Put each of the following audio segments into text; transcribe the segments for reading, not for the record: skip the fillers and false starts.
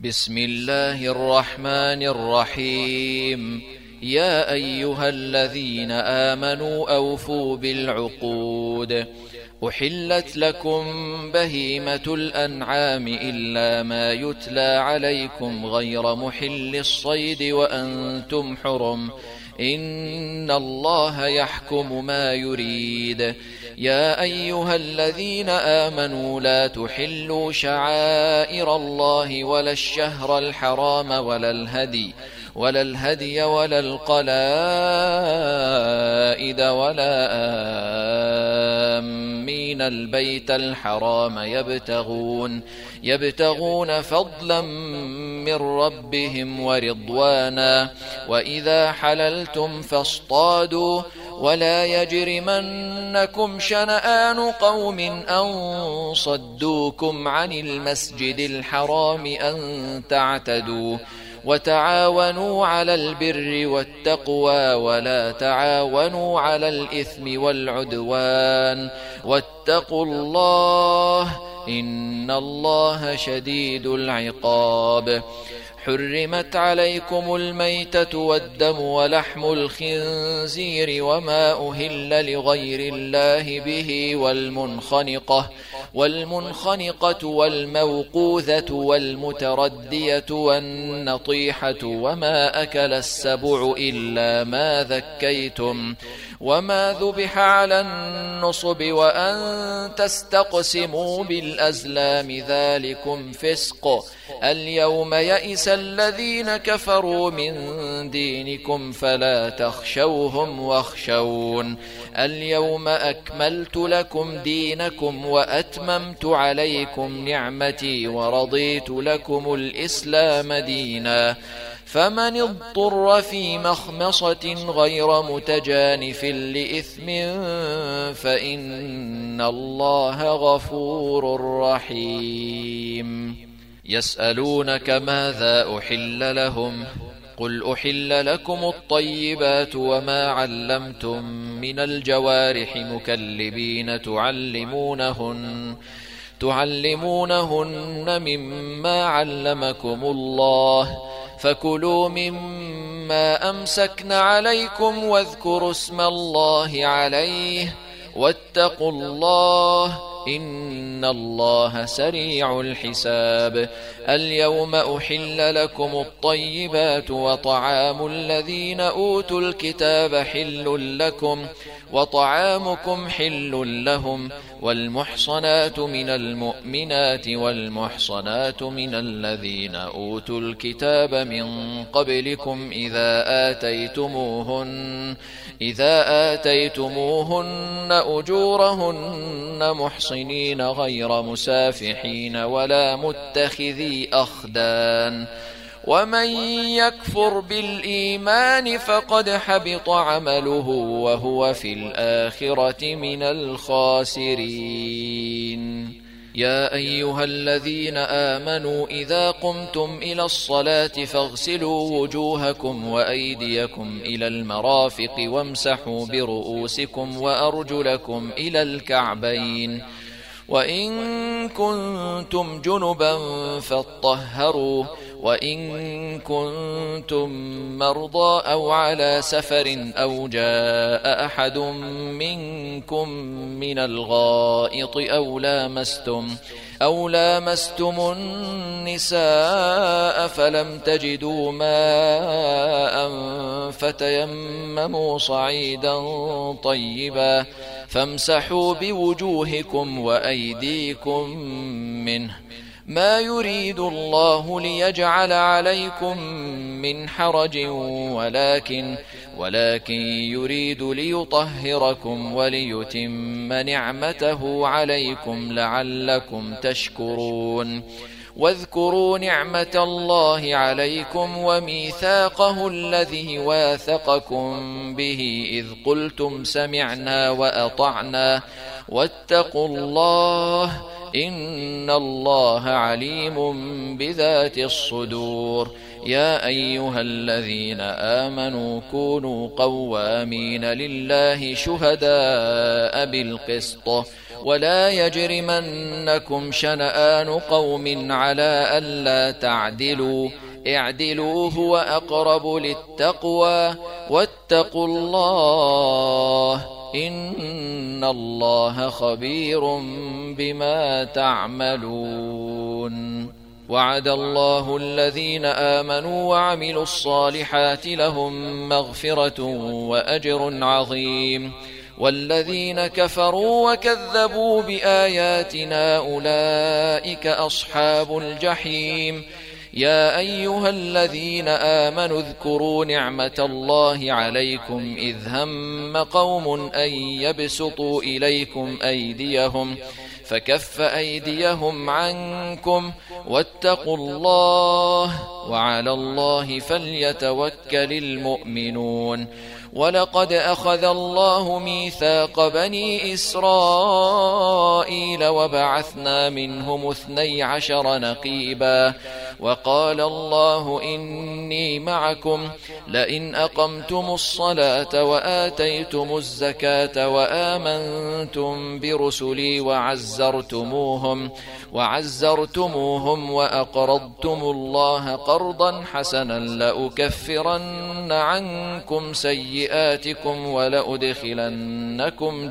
بسم الله الرحمن الرحيم. يا أيها الذين آمنوا أوفوا بالعقود. أحلت لكم بهيمة الأنعام إلا ما يتلى عليكم غير محل الصيد وأنتم حرم، إن الله يحكم ما يريد. يا أيها الذين آمنوا لا تحلوا شعائر الله ولا الشهر الحرام ولا الهدي ولا القلائد ولا آمين البيت الحرام يبتغون فضلا من ربهم ورضوانا، وإذا حللتم فاصطادوا، ولا يجرمنكم شنآن قوم أن صدوكم عن المسجد الحرام أن تعتدوا، وتعاونوا على البر والتقوى ولا تعاونوا على الإثم والعدوان، واتقوا الله إن الله شديد العقاب. حرمت عليكم الميتة والدم ولحم الخنزير وما أهل لغير الله به، والمنخنقة والموقوذة والمتردية والنطيحة وما أكل السبع إلا ما ذكيتم، وما ذبح على النصب، وأن تستقسموا بالأزلام ذلكم فسق. اليوم يئس الذين كفروا من دينكم فلا تخشوهم واخشون. اليوم أكملت لكم دينكم وأتممت عليكم نعمتي ورضيت لكم الإسلام دينا، فمن اضطر في مخمصة غير متجانف لإثم فإن الله غفور رحيم. يسألونك ماذا أحل لهم؟ قل أحل لكم الطيبات وما علمتم من الجوارح مكلبين تعلمونهن مما علمكم الله، فكلوا مما أمسكن عليكم واذكروا اسم الله عليه، واتقوا الله إن الله سريع الحساب. اليوم أحل لكم الطيبات، وطعام الذين أوتوا الكتاب حل لكم وطعامكم حل لهم، والمحصنات من المؤمنات والمحصنات من الذين أوتوا الكتاب من قبلكم إذا آتيتموهن أجورهن محصنين غير مسافحين ولا متخذي أخدان، ومن يكفر بالإيمان فقد حبط عمله وهو في الآخرة من الخاسرين. يا أيها الذين آمنوا إذا قمتم إلى الصلاة فاغسلوا وجوهكم وأيديكم إلى المرافق وامسحوا برؤوسكم وأرجلكم إلى الكعبين، وإن كنتم جنبا فاطهروا، وإن كنتم مرضى أو على سفر أو جاء أحد منكم من الغائط أو لامستم النساء فلم تجدوا ماء فتيمموا صعيدا طيبا فامسحوا بوجوهكم وأيديكم منه، ما يريد الله ليجعل عليكم من حرج ولكن يريد ليطهركم وليتم نعمته عليكم لعلكم تشكرون. واذكروا نعمة الله عليكم وميثاقه الذي واثقكم به إذ قلتم سمعنا وأطعنا، واتقوا الله إن الله عليم بذات الصدور. يا أيها الذين آمنوا كونوا قوامين لله شهداء بالقسط ولا يجرمنكم شنآن قوم على ألا تعدلوا اعدلوا هو أقرب للتقوى واتقوا الله إن الله خبير بما تعملون. وعد الله الذين آمنوا وعملوا الصالحات لهم مغفرة وأجر عظيم، والذين كفروا وكذبوا بآياتنا أولئك أصحاب الجحيم. يا أيها الذين آمنوا اذكروا نعمة الله عليكم إذ هم قوم أن يبسطوا إليكم أيديهم فكف أيديهم عنكم واتقوا الله وعلى الله فليتوكل المؤمنون. ولقد أخذ الله ميثاق بني إسرائيل وبعثنا منهم 12 نقيبا وقال الله إني معكم لئن أقمتم الصلاة وآتيتم الزكاة وآمنتم برسلي وعزرتموهم وأقرضتم الله قرضا حسنا لأكفرن عنكم سيئاتكم ولأدخلنكم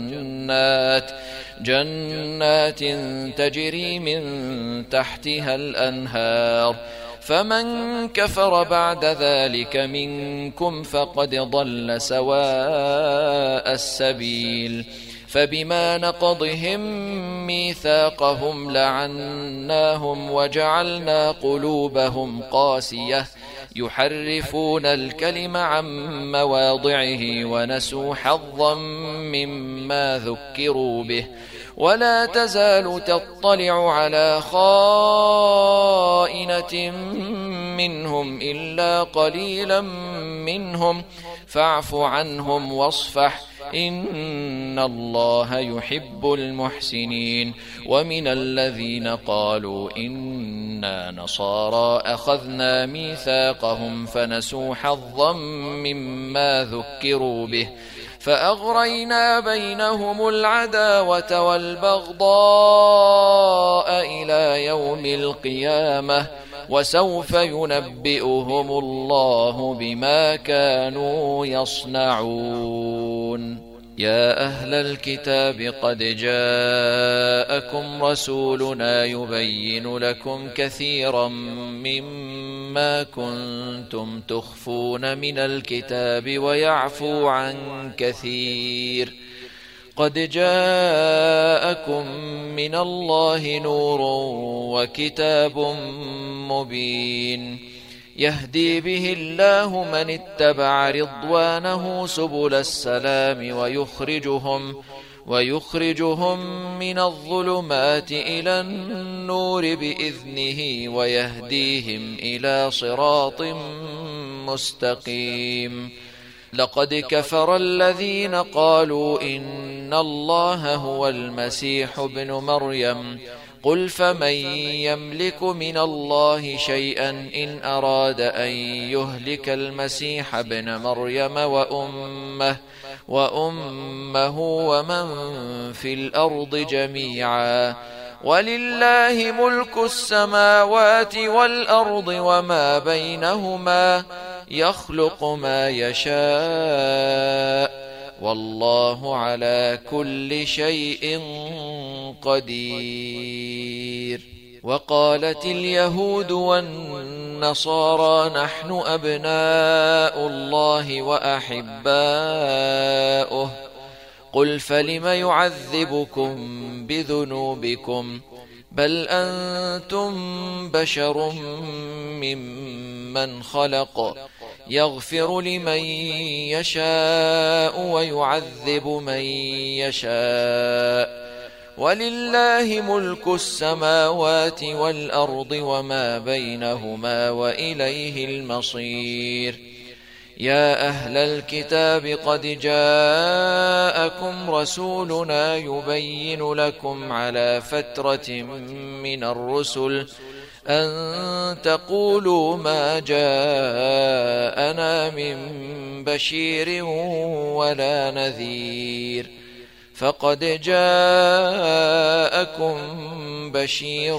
جنات تجري من تحتها الأنهار فمن كفر بعد ذلك منكم فقد ضل سواء السبيل. فبما نقضهم ميثاقهم لعناهم وجعلنا قلوبهم قاسية يحرفون الكلم عن مواضعه ونسوا حظا مما ذكروا به ولا تزال تطلع على خائنة منهم إلا قليلا منهم فاعف عنهم واصفح إن الله يحب المحسنين. ومن الذين قالوا إنا نصارى أخذنا ميثاقهم فنسوا حظا مما ذكروا به فأغرينا بينهم العداوة والبغضاء إلى يوم القيامة وسوف ينبئهم الله بما كانوا يصنعون. يا أهل الكتاب قد جاءكم رسولنا يبين لكم كثيرا مما كنتم تخفون من الكتاب ويعفو عن كثير. قد جاءكم من الله نور وكتاب مبين يهدي به الله من اتبع رضوانه سبل السلام ويخرجهم من الظلمات إلى النور بإذنه ويهديهم إلى صراط مستقيم. لقد كفر الذين قالوا إن الله هو المسيح ابن مريم قل فمن يملك من الله شيئا إن أراد أن يهلك المسيح ابن مريم وأمه ومن في الأرض جميعا ولله ملك السماوات والأرض وما بينهما يخلق ما يشاء والله على كل شيء قدير. وقالت اليهود والنصارى نحن أبناء الله وأحباؤه قل فلم يعذبكم بذنوبكم بل أنتم بشر ممن خلق يغفر لمن يشاء ويعذب من يشاء ولله ملك السماوات والأرض وما بينهما وإليه المصير. يا أهل الكتاب قد جاءكم رسولنا يبين لكم على فترة من الرسل أن تقولوا ما جاءنا من بشير ولا نذير فقد جاءكم بشير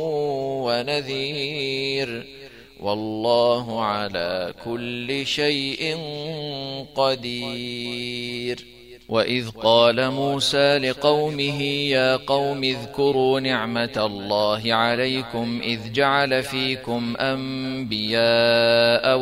ونذير والله على كل شيء قدير. وإذ قال موسى لقومه يا قوم اذكروا نعمة الله عليكم إذ جعل فيكم أنبياء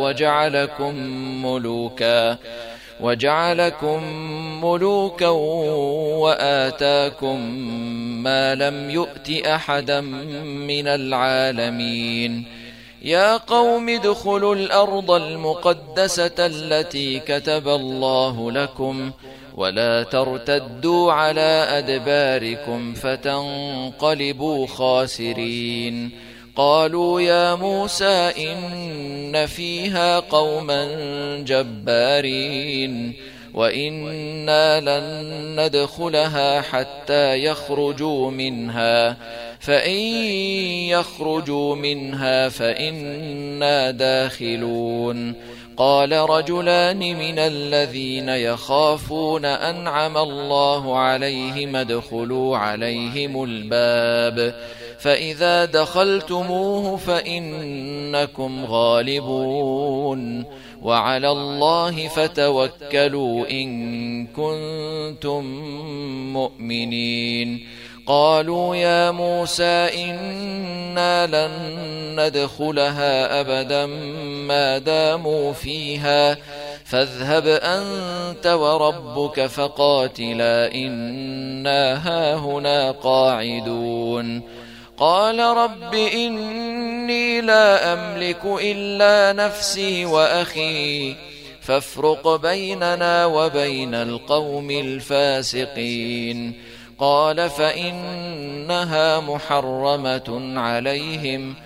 وجعلكم ملوكا وآتاكم ما لم يؤت أحدا من العالمين. يا قوم ادخلوا الأرض المقدسة التي كتب الله لكم ولا ترتدوا على أدباركم فتنقلبوا خاسرين. قالوا يا موسى إن فيها قوما جبارين وإنا لن ندخلها حتى يخرجوا منها فإن يخرجوا منها فإنا داخلون. قال رجلان من الذين يخافون أنعم الله عليهم ادخلوا عليهم الباب فإذا دخلتموه فإنكم غالبون وعلى الله فتوكلوا إن كنتم مؤمنين. قالوا يا موسى إنا لن ندخلها أبدا ما داموا فيها فاذهب أنت وربك فقاتلا إنا هاهنا قاعدون. قال رب إني لا أملك إلا نفسي وأخي فافرق بيننا وبين القوم الفاسقين. قال فإنها محرمة عليهم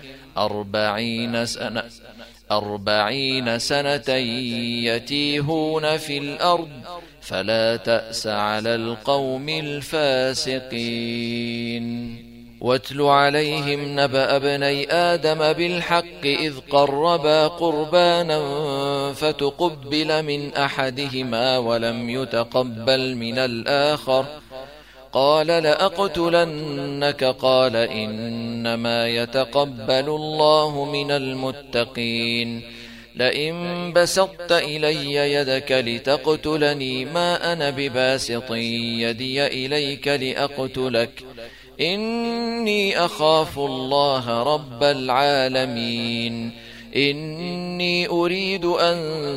40 سنة يتيهون في الأرض فلا تأس على القوم الفاسقين. واتل عليهم نبأ ابني آدم بالحق إذ قربا قربانا فتقبل من أحدهما ولم يتقبل من الآخر قال لأقتلنك قال إنما يتقبل الله من المتقين. لئن بسطت إلي يدك لتقتلني ما أنا بباسط يدي إليك لأقتلك إني أخاف الله رب العالمين. إني أريد أن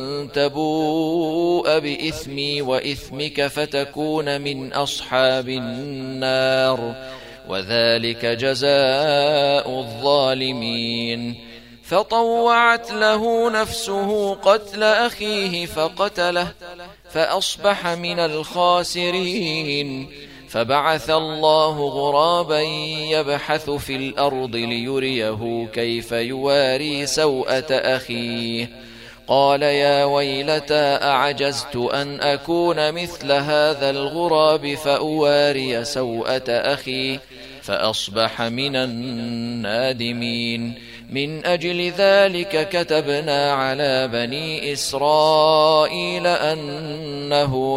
تبوء بإثمي وإثمك فتكون من أصحاب النار وذلك جزاء الظالمين. فطوعت له نفسه قتل أخيه فقتله فأصبح من الخاسرين. فبعث الله غرابا يبحث في الأرض ليريه كيف يواري سوءة أخيه قال يا ويلتى أعجزت أن أكون مثل هذا الغراب فأواري سوءة أخي فأصبح من النادمين. من أجل ذلك كتبنا على بني إسرائيل أنه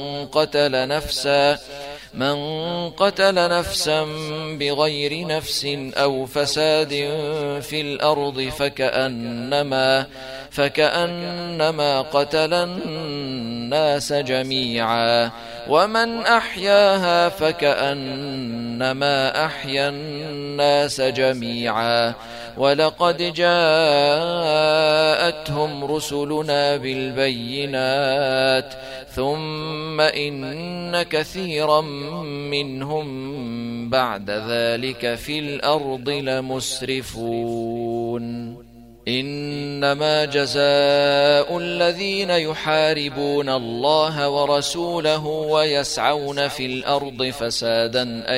من قتل نفسا بغير نفس أو فساد في الأرض فكأنما قتل الناس جميعا ومن أحياها فكأنما أحيا الناس جميعا. ولقد جاءتهم رسلنا بالبينات ثم إن كثيرا منهم بعد ذلك في الأرض لمسرفون. إنما جزاء الذين يحاربون الله ورسوله ويسعون في الأرض فسادا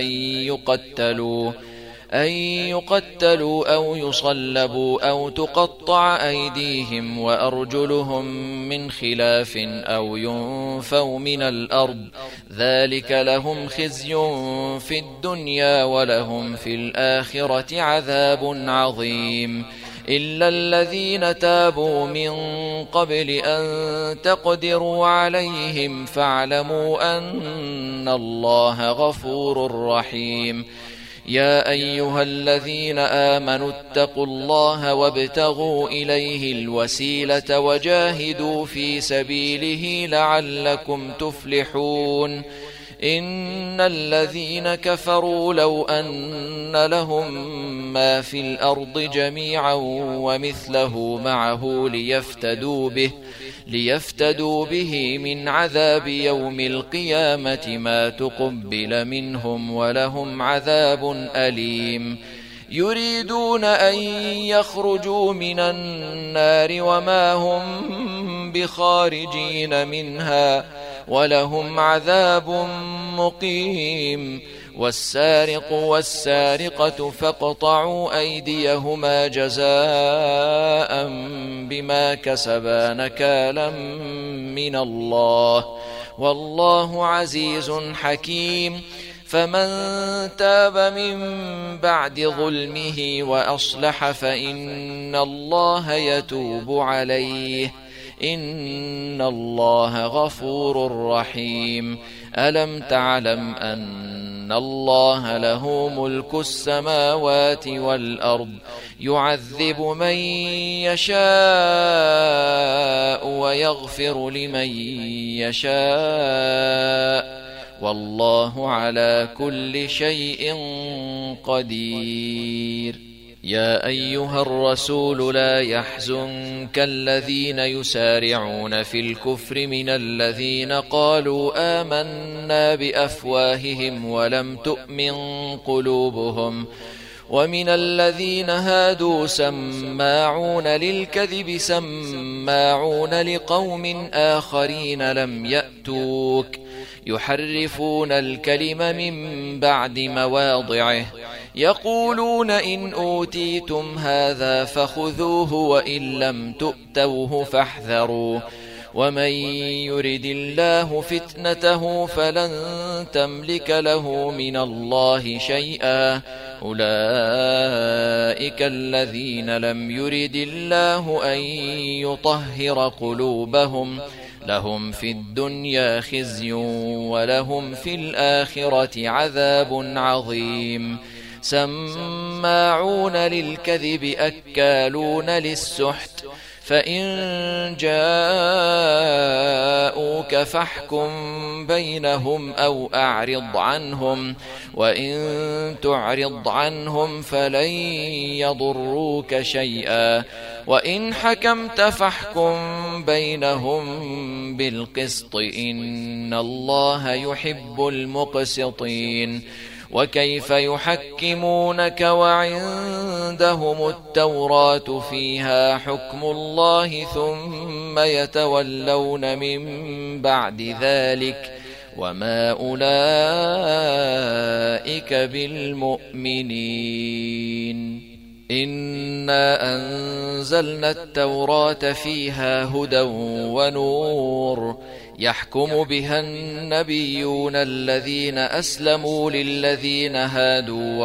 أن يقتلوا أو يصلبوا أو تقطع أيديهم وأرجلهم من خلاف أو ينفوا من الأرض ذلك لهم خزي في الدنيا ولهم في الآخرة عذاب عظيم. إلا الذين تابوا من قبل أن تقدروا عليهم فاعلموا أن الله غفور رحيم. يا أيها الذين آمنوا اتقوا الله وابتغوا إليه الوسيلة وجاهدوا في سبيله لعلكم تفلحون. إن الذين كفروا لو أن لهم ما في الأرض جميعا ومثله معه ليفتدوا به من عذاب يوم القيامة ما تقبل منهم ولهم عذاب أليم. يريدون أن يخرجوا من النار وما هم بخارجين منها ولهم عذاب مقيم. والسارق والسارقة فاقطعوا أيديهما جزاء بما كسبا نكالا من الله والله عزيز حكيم. فمن تاب من بعد ظلمه وأصلح فإن الله يتوب عليه إن الله غفور رحيم. ألم تعلم أن الله له ملك السماوات والأرض يعذب من يشاء ويغفر لمن يشاء والله على كل شيء قدير. يا أيها الرسول لا يحزنك الذين يسارعون في الكفر من الذين قالوا آمنا بأفواههم ولم تؤمن قلوبهم ومن الذين هادوا سماعون للكذب سماعون لقوم آخرين لم يأتوك يحرفون الكلم من بعد مواضعه يقولون إن أوتيتم هذا فخذوه وإن لم تؤتوه فاحذروا ومن يرد الله فتنته فلن تملك له من الله شيئا أولئك الذين لم يرد الله أن يطهر قلوبهم لهم في الدنيا خزي ولهم في الآخرة عذاب عظيم. سماعون للكذب أكالون للسحت فإن جاءوك فاحكم بينهم أو أعرض عنهم وإن تعرض عنهم فلن يضروك شيئا وإن حكمت فاحكم بينهم بالقسط إن الله يحب المقسطين. وكيف يحكمونك وعندهم التوراة فيها حكم الله ثم يتولون من بعد ذلك وما أولئك بالمؤمنين. إنا أنزلنا التوراة فيها هدى ونور يحكم بها النبيون الذين أسلموا للذين هادوا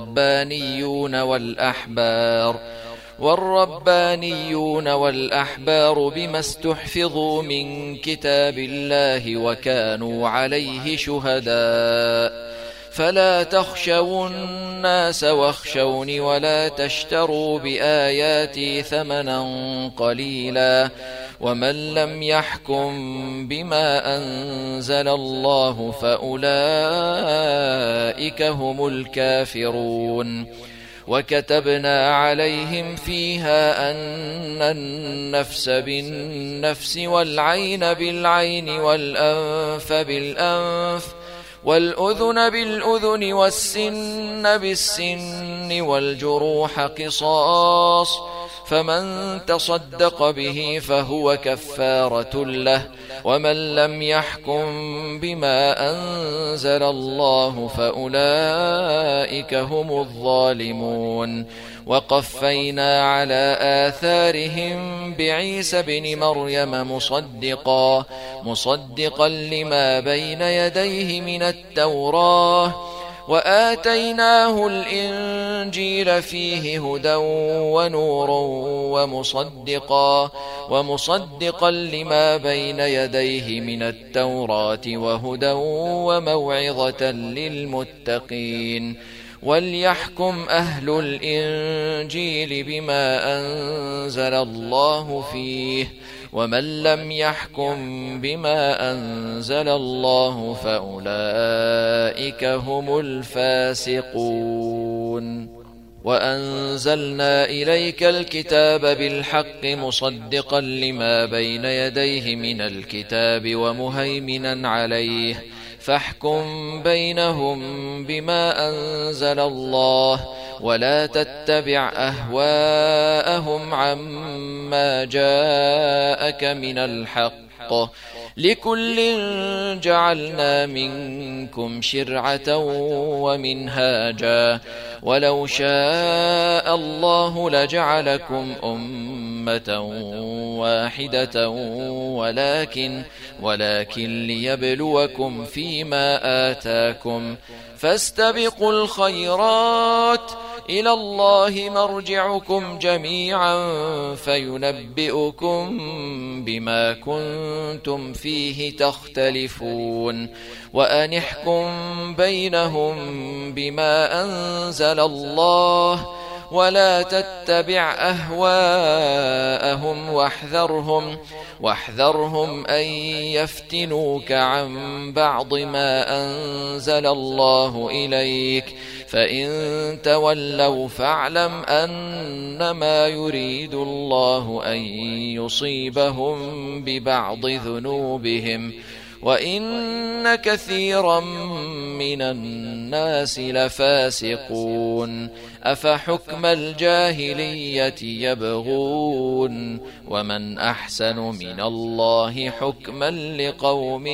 والربانيون والأحبار بما استحفظوا من كتاب الله وكانوا عليه شهداء فلا تخشوا الناس واخشوني ولا تشتروا بآياتي ثمنا قليلا ومن لم يحكم بما أنزل الله فأولئك هم الكافرون. وكتبنا عليهم فيها أن النفس بالنفس والعين بالعين والأنف بالأنف والأذن بالأذن والسن بالسن والجروح قصاص فمن تصدق به فهو كفارة له ومن لم يحكم بما أنزل الله فأولئك هم الظالمون. وقفينا على آثارهم بعيسى بن مريم مصدقا لما بين يديه من التوراة وآتيناه الإنجيل فيه هدى ونور ومصدقا لما بين يديه من التوراة وهدى وموعظة للمتقين وليحكم أهل الإنجيل بما أنزل الله فيه ومن لم يحكم بما أنزل الله فأولئك هم الفاسقون وأنزلنا إليك الكتاب بالحق مصدقا لما بين يديه من الكتاب ومهيمنا عليه فاحكم بينهم بما أنزل الله ولا تتبع أهواءهم عما جاءك من الحق لكل جعلنا منكم شرعة ومنهاجا ولو شاء الله لجعلكم أمة واحدة ولكن ليبلوكم فيما آتاكم فاستبقوا الخيرات إلى الله مرجعكم جميعا فينبئكم بما كنتم فيه تختلفون وأن احكم بينهم بما أنزل الله ولا تتبع أهواءهم واحذرهم أن يفتنوك عن بعض ما أنزل الله إليك فإن تولوا فاعلم أنما يريد الله أن يصيبهم ببعض ذنوبهم وإن كثيرا من الناس لفاسقون أفحكم الجاهلية يبغون ومن أحسن من الله حكما لقوم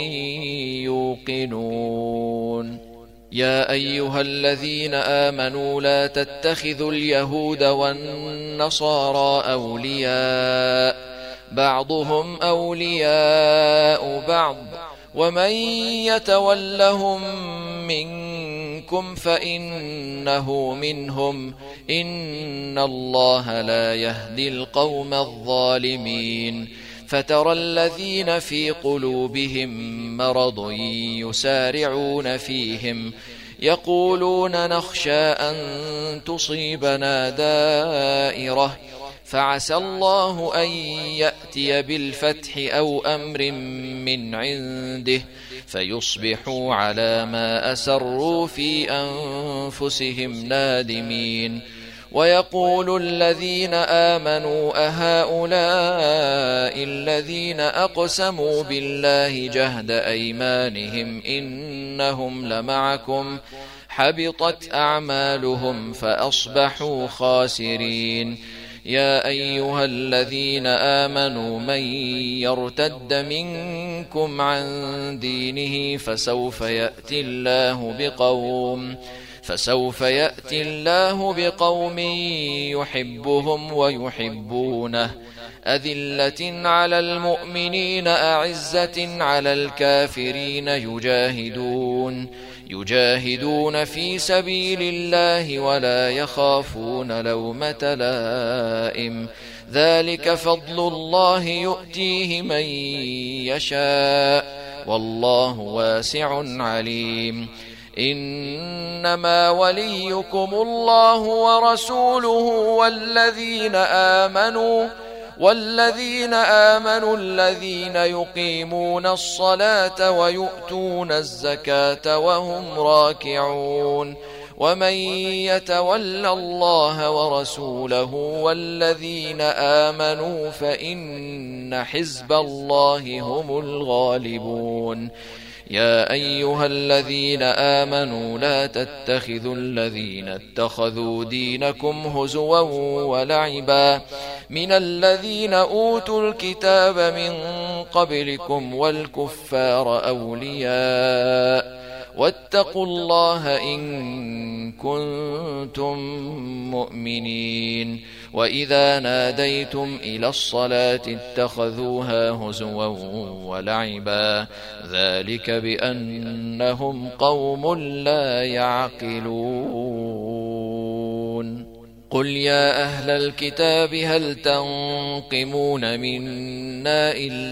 يوقنون يا أيها الذين آمنوا لا تتخذوا اليهود والنصارى أولياء بعضهم أولياء بعض ومن يتولهم منكم فإنه منهم إن الله لا يهدي القوم الظالمين فترى الذين في قلوبهم مرض يسارعون فيهم يقولون نخشى أن تصيبنا دائرة فعسى الله أن يأتي بالفتح أو أمر من عنده فيصبحوا على ما أسروا في أنفسهم نادمين ويقول الذين آمنوا أهؤلاء الذين أقسموا بالله جهد أيمانهم إنهم لمعكم حبطت أعمالهم فأصبحوا خاسرين يا أيها الذين آمنوا من يرتد منكم عن دينه فسوف يأتي الله بقوم يحبهم ويحبونه أذلة على المؤمنين أعزة على الكافرين يجاهدون في سبيل الله ولا يخافون لومة لائم ذلك فضل الله يؤتيه من يشاء والله واسع عليم إنما وليكم الله ورسوله والذين آمنوا الذين يقيمون الصلاة ويؤتون الزكاة وهم راكعون ومن يتول الله ورسوله والذين آمنوا فإن حزب الله هم الغالبون يا أيها الذين آمنوا لا تتخذوا الذين اتخذوا دينكم هزوا ولعبا من الذين أوتوا الكتاب من قبلكم والكفار أولياء واتقوا الله إن كنتم مؤمنين وإذا ناديتم إلى الصلاة اتخذوها هزوا ولعبا ذلك بأنهم قوم لا يعقلون قل يا أهل الكتاب هل تنقمون منا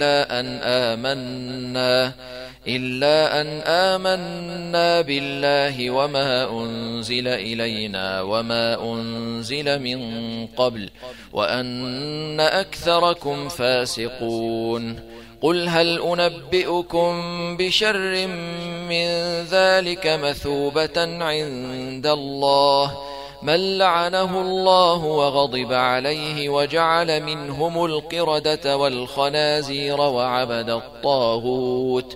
إلا أن آمنا بالله وما أنزل إلينا وما أنزل من قبل وأن أكثركم فاسقون قل هل أنبئكم بشر من ذلك مثوبة عند الله من لعنه الله وغضب عليه وجعل منهم القردة والخنازير وعبد الطاغوت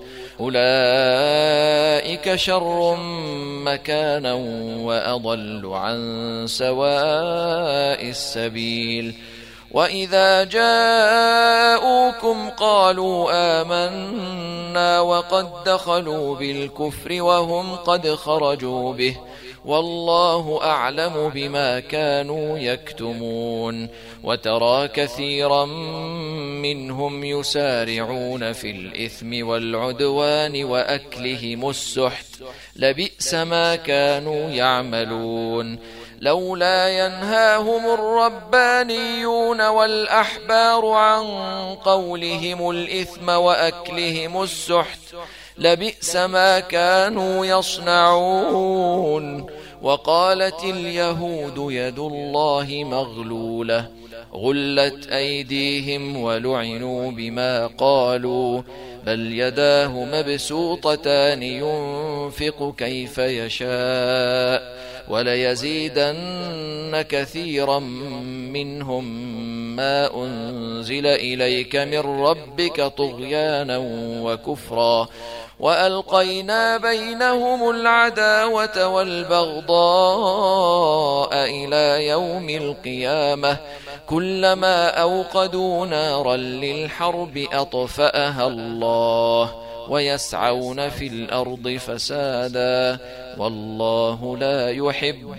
أولئك شر مكانا وأضل عن سواء السبيل وإذا جاءوكم قالوا آمنا وقد دخلوا بالكفر وهم قد خرجوا به والله أعلم بما كانوا يكتمون وترى كثيرا منهم يسارعون في الإثم والعدوان وأكلهم السحت لبئس ما كانوا يعملون لولا ينهاهم الربانيون والأحبار عن قولهم الإثم وأكلهم السحت لبئس ما كانوا يصنعون وقالت اليهود يد الله مغلولة غلت أيديهم ولعنوا بما قالوا بل يداه مبسوطتان ينفق كيف يشاء وليزيدن كثيرا منهم ما أنزل إليك من ربك طغيانا وكفرا وألقينا بينهم العداوة والبغضاء إلى يوم القيامة كلما أوقدوا نارا للحرب أطفأها الله ويسعون في الأرض فسادا والله لا يحب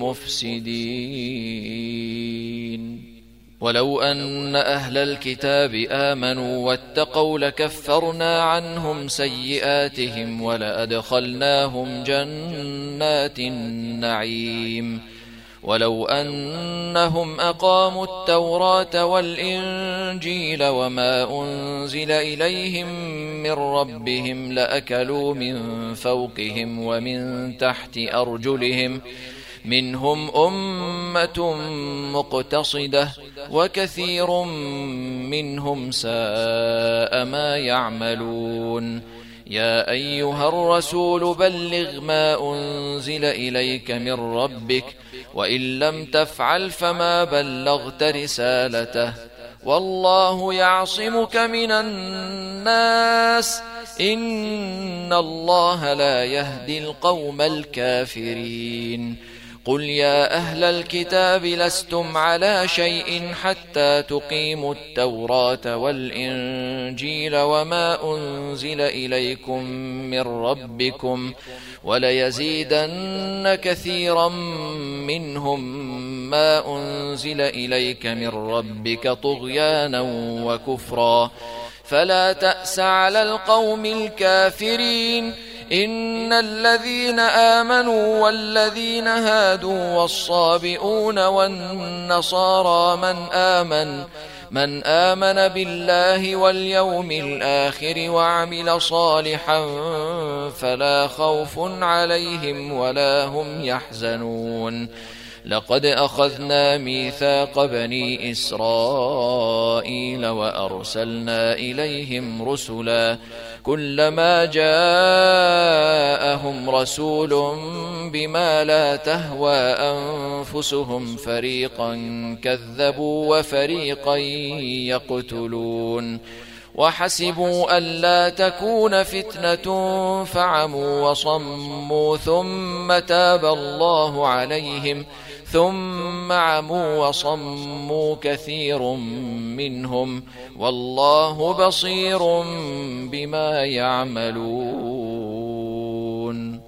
المفسدين ولو أن أهل الكتاب آمنوا واتقوا لكفرنا عنهم سيئاتهم ولأدخلناهم جنات النعيم ولو أنهم أقاموا التوراة والإنجيل وما أنزل إليهم من ربهم لأكلوا من فوقهم ومن تحت أرجلهم منهم أمة مقتصدة وكثير منهم ساء ما يعملون يا أيها الرسول بلغ ما أنزل إليك من ربك وإن لم تفعل فما بلغت رسالته والله يعصمك من الناس إن الله لا يهدي القوم الكافرين قل يا أهل الكتاب لستم على شيء حتى تقيموا التوراة والإنجيل وما أنزل إليكم من ربكم وليزيدن كثيرا منهم ما أنزل إليك من ربك طغيانا وكفرا فلا تأس على القوم الكافرين إن الذين آمنوا والذين هادوا والصابئون والنصارى من آمن بالله واليوم الآخر وعمل صالحا فلا خوف عليهم ولا هم يحزنون لقد أخذنا ميثاق بني إسرائيل وأرسلنا إليهم رسلا كلما جاءهم رسول بما لا تهوى أنفسهم فريقا كذبوا وفريقا يقتلون وحسبوا ألا تكون فتنة فعموا وصموا ثم تاب الله عليهم ثم عموا وصموا كثير منهم والله بصير بما يعملون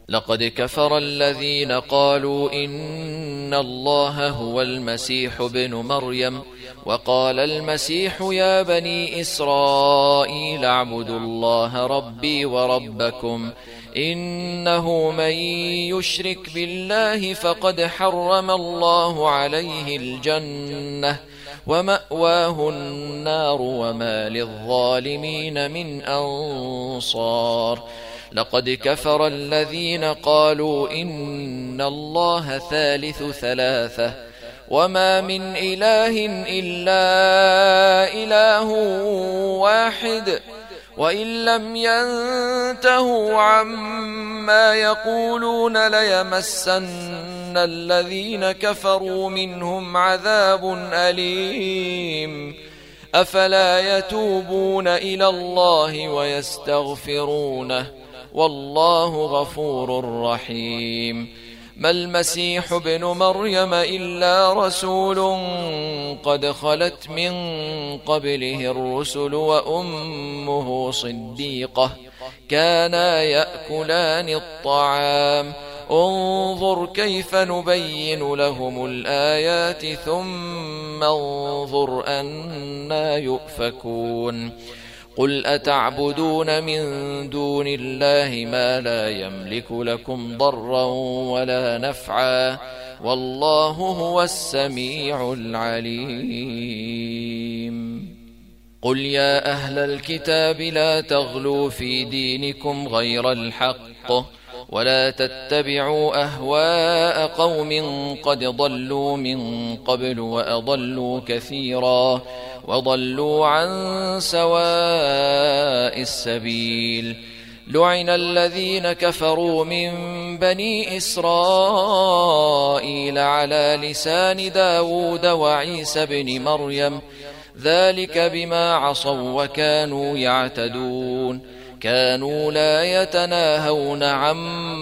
لقد كفر الذين قالوا إن الله هو المسيح ابن مريم وقال المسيح يا بني إسرائيل اعبدوا الله ربي وربكم إنه من يشرك بالله فقد حرم الله عليه الجنة ومأواه النار وما للظالمين من أنصار لقد كفر الذين قالوا إن الله ثالث ثلاثة وما من إله إلا إله واحد وإن لم ينتهوا عما يقولون ليمسن الذين كفروا منهم عذاب أليم أفلا يتوبون إلى الله ويستغفرونه والله غفور رحيم ما المسيح ابن مريم إلا رسول قد خلت من قبله الرسل وأمه صديقة كانا يأكلان الطعام انظر كيف نبين لهم الآيات ثم انظر أنى يؤفكون قل أتعبدون من دون الله ما لا يملك لكم ضرا ولا نفعا والله هو السميع العليم قل يا أهل الكتاب لا تغلوا في دينكم غير الحق ولا تتبعوا أهواء قوم قد ضلوا من قبل وأضلوا كثيرا وضلوا عن سواء السبيل لعن الذين كفروا من بني إسرائيل على لسان داود وعيسى بن مريم ذلك بما عصوا وكانوا يعتدون كانوا لا يتناهون عن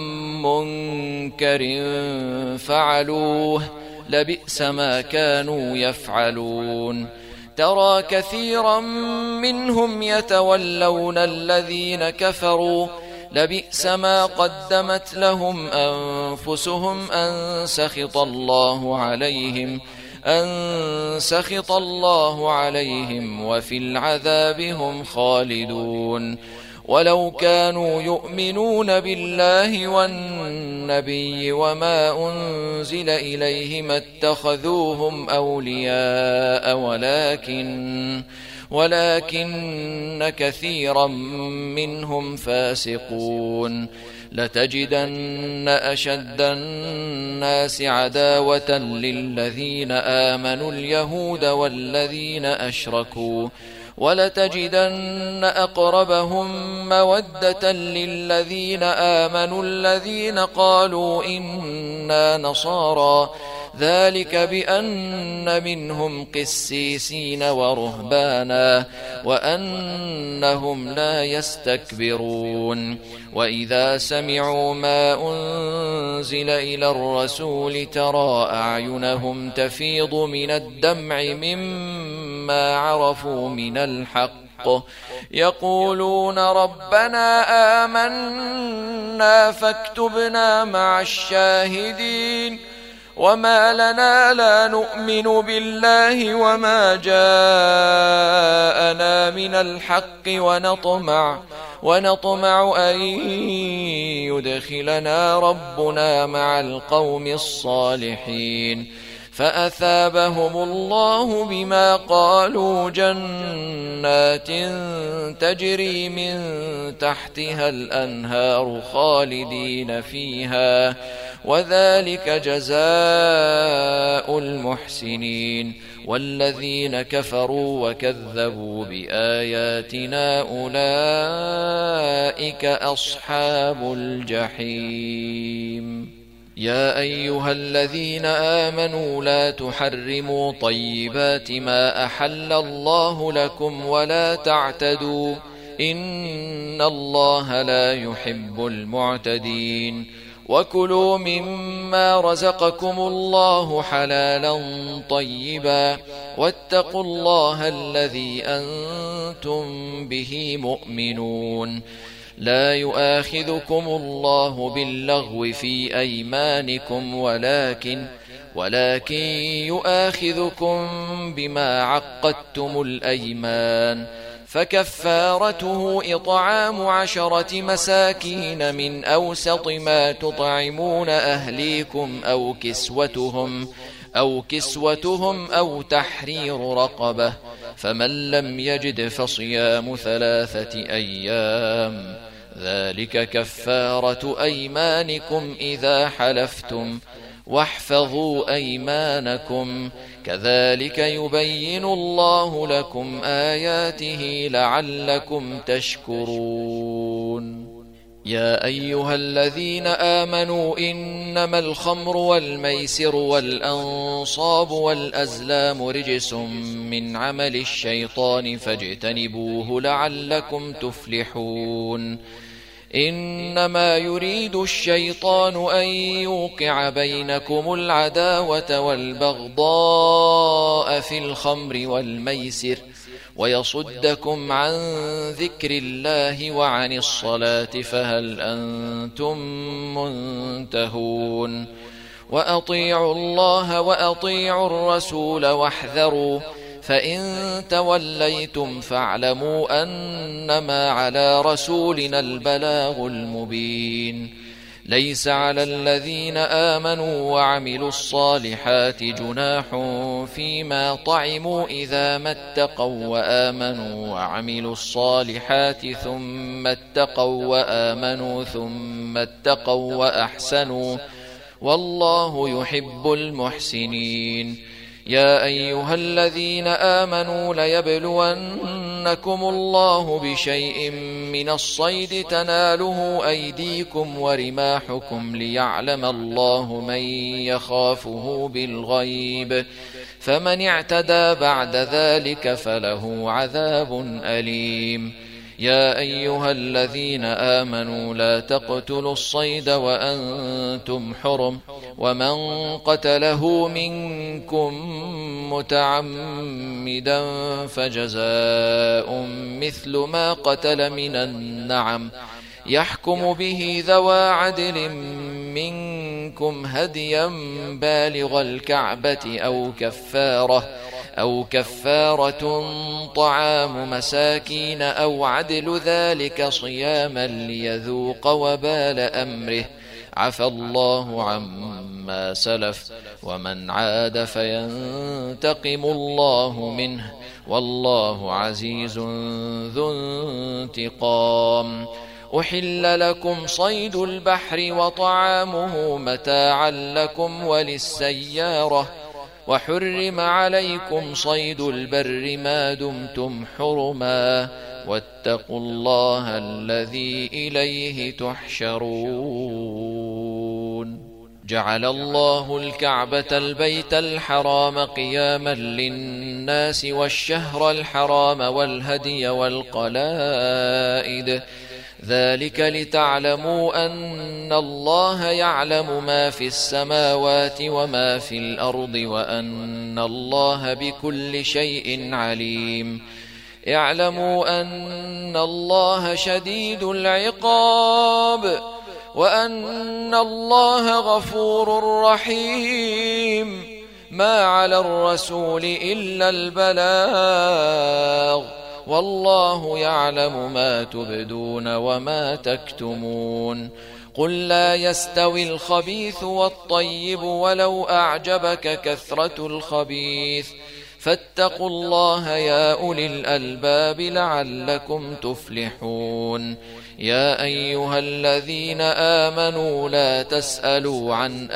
منكر فعلوه لبئس ما كانوا يفعلون ترى كثيرا منهم يتولون الذين كفروا لبئس ما قدمت لهم أنفسهم أن سخط الله عليهم وفي العذاب هم خالدون ولو كانوا يؤمنون بالله والنبي وما أنزل إليه ما اتخذوهم أولياء ولكن كثيرا منهم فاسقون لتجدن أشد الناس عداوة للذين آمنوا اليهود والذين أشركوا ولتجدن أقربهم مودة للذين آمنوا الذين قالوا إنا نصارى ذلك بأن منهم قسيسين ورهبانا وأنهم لا يستكبرون وإذا سمعوا ما أنزل إلى الرسول ترى أعينهم تفيض من الدمع مما عرفوا من الحق يقولون ربنا آمنا فاكتبنا مع الشاهدين وما لنا لا نؤمن بالله وما جاءنا من الحق ونطمع أن يدخلنا ربنا مع القوم الصالحين فأثابهم الله بما قالوا جنات تجري من تحتها الأنهار خالدين فيها وذلك جزاء المحسنين والذين كفروا وكذبوا بآياتنا أولئك أصحاب الجحيم يا أيها الذين آمنوا لا تحرموا طيبات ما أحل الله لكم ولا تعتدوا إن الله لا يحب المعتدين وكلوا مما رزقكم الله حلالا طيبا واتقوا الله الذي أنتم به مؤمنون لا يؤاخذكم الله باللغو في أيمانكم ولكن يؤاخذكم بما عقدتم الأيمان، فكفارته إطعام 10 مساكين من أوسط ما تطعمون أهليكم أو كسوتهم أو تحرير رقبة، فمن لم يجد فصيام 3 أيام، ذلك كفارة أيمانكم إذا حلفتم، واحفظوا أيمانكم، كذلك يبين الله لكم آياته لعلكم تشكرون. يا أيها الذين آمنوا إنما الخمر والميسر والأنصاب والأزلام رجس من عمل الشيطان فاجتنبوه لعلكم تفلحون. إنما يريد الشيطان أن يوقع بينكم العداوة والبغضاء في الخمر والميسر ويصدكم عن ذكر الله وعن الصلاة، فهل أنتم منتهون؟ وأطيعوا الله وأطيعوا الرسول واحذروا، فإن توليتم فاعلموا أنما على رسولنا البلاغ المبين. ليس على الذين آمنوا وعملوا الصالحات جناح فيما طعموا إذا ما اتقوا وآمنوا وعملوا الصالحات ثم اتقوا وآمنوا ثم اتقوا وأحسنوا، والله يحب المحسنين. يا أيها الذين آمنوا ليبلونكم الله بشيء من الصيد تناله أيديكم ورماحكم ليعلم الله من يخافه بالغيب، فمن اعتدى بعد ذلك فله عذاب أليم. يا أيها الذين آمنوا لا تقتلوا الصيد وأنتم حرم، ومن قتله منكم متعمدا فجزاء مثل ما قتل من النعم، يحكم به ذوى عدل منكم هديا بالغ الكعبة أو كفارة طعام مساكين أو عدل ذلك صياما ليذوق وبال أمره، عفى الله عما سلف، ومن عاد فينتقم الله منه، والله عزيز ذو انتقام. أحل لكم صيد البحر وطعامه متاعا لكم وللسيارة، وحرم عليكم صيد البر ما دمتم حرما، واتقوا الله الذي إليه تحشرون. جعل الله الكعبة البيت الحرام قياما للناس والشهر الحرام والهدي والقلائد، ذلك لتعلموا أن الله يعلم ما في السماوات وما في الأرض وأن الله بكل شيء عليم. اعلموا أن الله شديد العقاب وأن الله غفور رحيم. ما على الرسول إلا البلاغ، والله يعلم ما تبدون وما تكتمون. قل لا يستوي الخبيث والطيب ولو أعجبك كثرة الخبيث، فاتقوا الله يا أولي الألباب لعلكم تفلحون. يا أيها الذين آمنوا لا تسألوا عن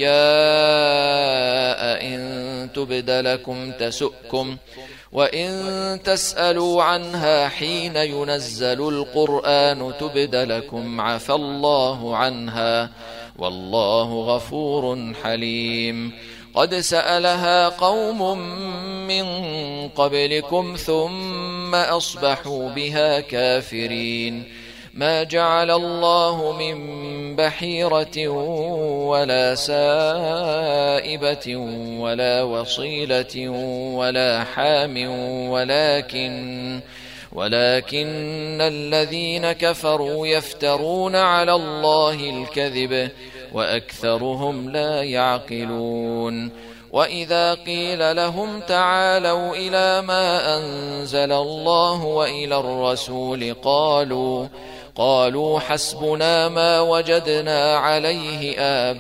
أشياء إن تبد لكم تسؤكم، وإن تسألوا عنها حين ينزل القرآن تبد لكم عفى الله عنها، والله غفور حليم. قد سألها قوم من قبلكم ثم أصبحوا بها كافرين. ما جعل الله من بحيرة ولا سائبة ولا وصيلة ولا حام، ولكن الذين كفروا يفترون على الله الكذب وأكثرهم لا يعقلون وإذا قيل لهم تعالوا إلى ما أنزل الله وإلى الرسول قالوا حسبنا ما وجدنا عليه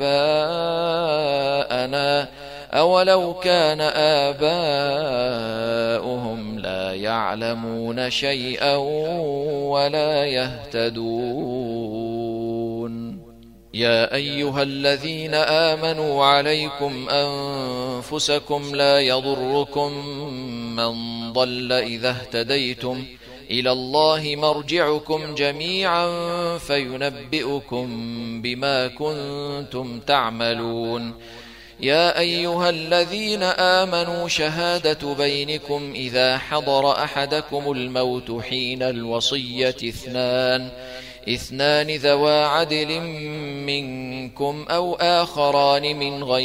آباءنا أولو كان آباؤهم لا يعلمون شيئا ولا يهتدون يا أيها الذين آمنوا عليكم أنفسكم لا يضركم من ضل إذا اهتديتم إلى الله مرجعكم جميعا فينبئكم بما كنتم تعملون يا أيها الذين آمنوا شهادة بينكم إذا حضر أحدكم الموت حين الوصية اثنان ذوا عدل منكم أو آخران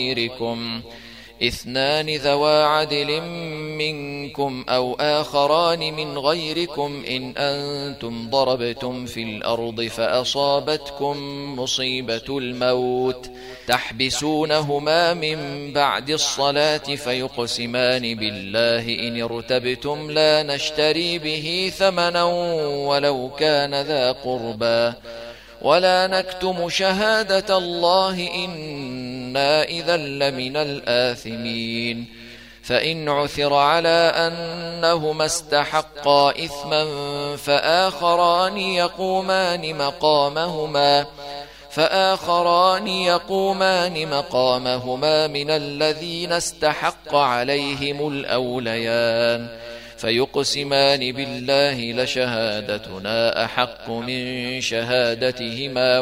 من غيركم إن أنتم ضربتم في الأرض فأصابتكم مصيبة الموت تحبسونهما من بعد الصلاة فيقسمان بالله إن ارتبتم لا نشتري به ثمنا ولو كان ذا قربى ولا نكتم شهادة الله إنا إذا لمن الآثمين فإن عثر على أنهما استحقا إثما فآخران يقومان مقامهما من الذين استحق عليهم الأوليان فيقسمان بالله لشهادتنا أحق من شهادتهما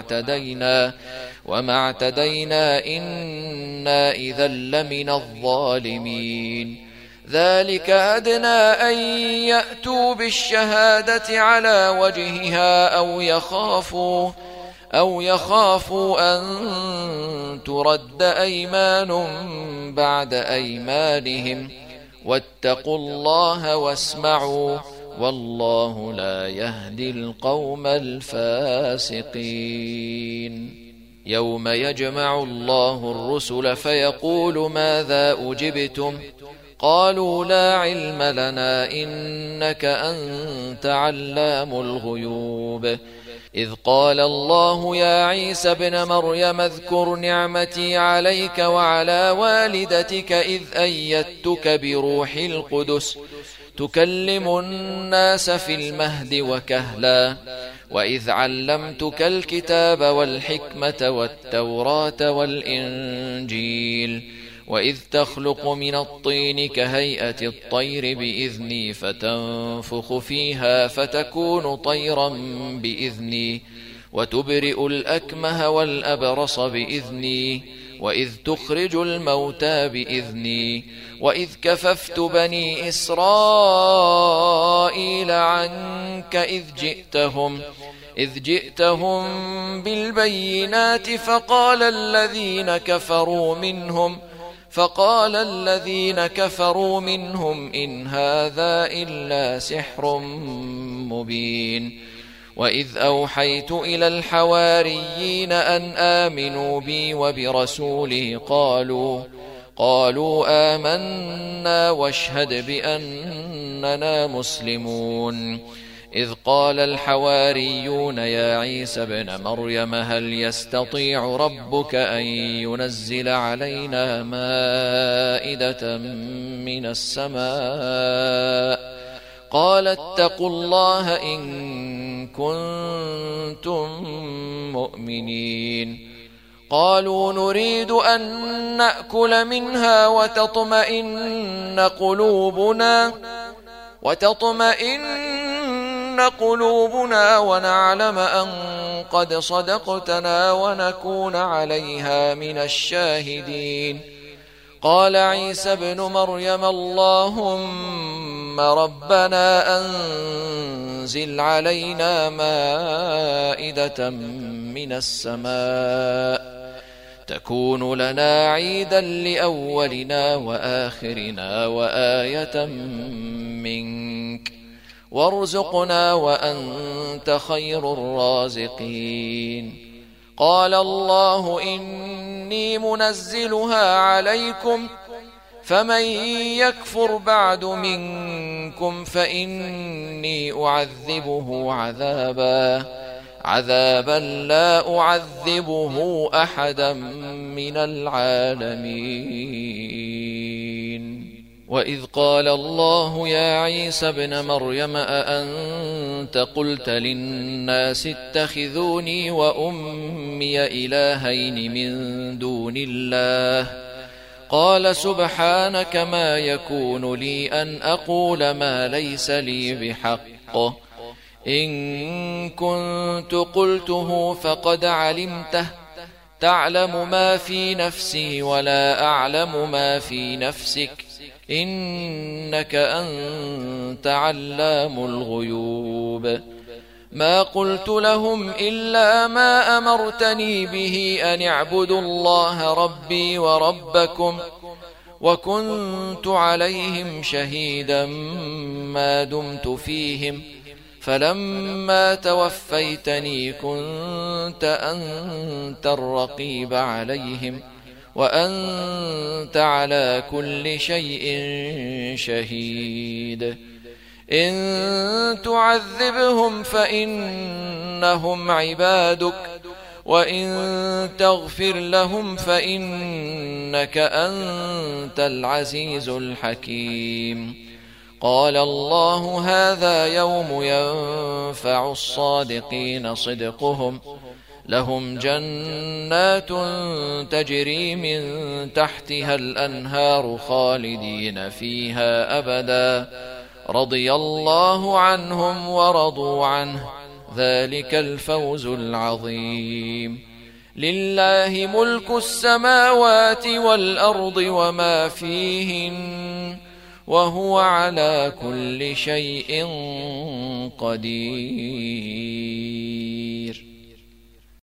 وما اعتدينا إنا إذا لمن الظالمين ذلك أدنى أن يأتوا بالشهادة على وجهها أو يخافوا أن ترد أيمان بعد أيمانهم واتقوا الله واسمعوا والله لا يهدي القوم الفاسقين يوم يجمع الله الرسل فيقول ماذا أجبتم قالوا لا علم لنا إنك أنت علام الغيوب إذ قال الله يا عيسى ابن مريم اذكر نعمتي عليك وعلى والدتك إذ أيدتك بروح القدس تكلم الناس في المهد وكهلا وإذ علمتك الكتاب والحكمة والتوراة والإنجيل وإذ تخلق من الطين كهيئة الطير بإذني فتنفخ فيها فتكون طيرا بإذني وتبرئ الأكمه والأبرص بإذني وإذ تخرج الموتى بإذني وإذ كففت بني إسرائيل عنك إذ جئتهم بالبينات فقال الذين كفروا منهم إن هذا إلا سحر مبين وإذ أوحيت إلى الحواريين أن آمنوا بي وبرسولي قالوا آمنا واشهد بأننا مسلمون إذ قال الحواريون يا عيسى ابن مريم هل يستطيع ربك أن ينزل علينا مائدة من السماء قال اتقوا الله إن كنتم مؤمنين قالوا نريد أن نأكل منها وتطمئن قلوبنا ونعلم أن قد صدقتنا ونكون عليها من الشاهدين قال عيسى ابن مريم اللهم ربنا أنزل علينا مائدة من السماء تكون لنا عيدا لأولنا وآخرنا وآية منك وارزقنا وأنت خير الرازقين. قال الله إني منزلها عليكم فمن يكفر بعد منكم فإني أعذبه عذابا لا أعذبه أحدا من العالمين. وإذ قال الله يا عيسى ابن مريم أأنت قلت للناس اتخذوني وأمي إلهين من دون الله قال سبحانك ما يكون لي أن أقول ما ليس لي بحق إن كنت قلته فقد علمته تعلم ما في نفسي ولا أعلم ما في نفسك إنك أنت علام الغيوب. ما قلت لهم إلا ما أمرتني به أن اعبدوا الله ربي وربكم وكنت عليهم شهيدا ما دمت فيهم فلما توفيتني كنت أنت الرقيب عليهم وأنت على كل شيء شهيد. إن تعذبهم فإنهم عبادك وإن تغفر لهم فإنك أنت العزيز الحكيم. قال الله هذا يوم ينفع الصادقين صدقهم لهم جنات تجري من تحتها الأنهار خالدين فيها أبدا رضي الله عنهم ورضوا عنه ذلك الفوز العظيم. لله ملك السماوات والأرض وما فيهن وهو على كل شيء قدير.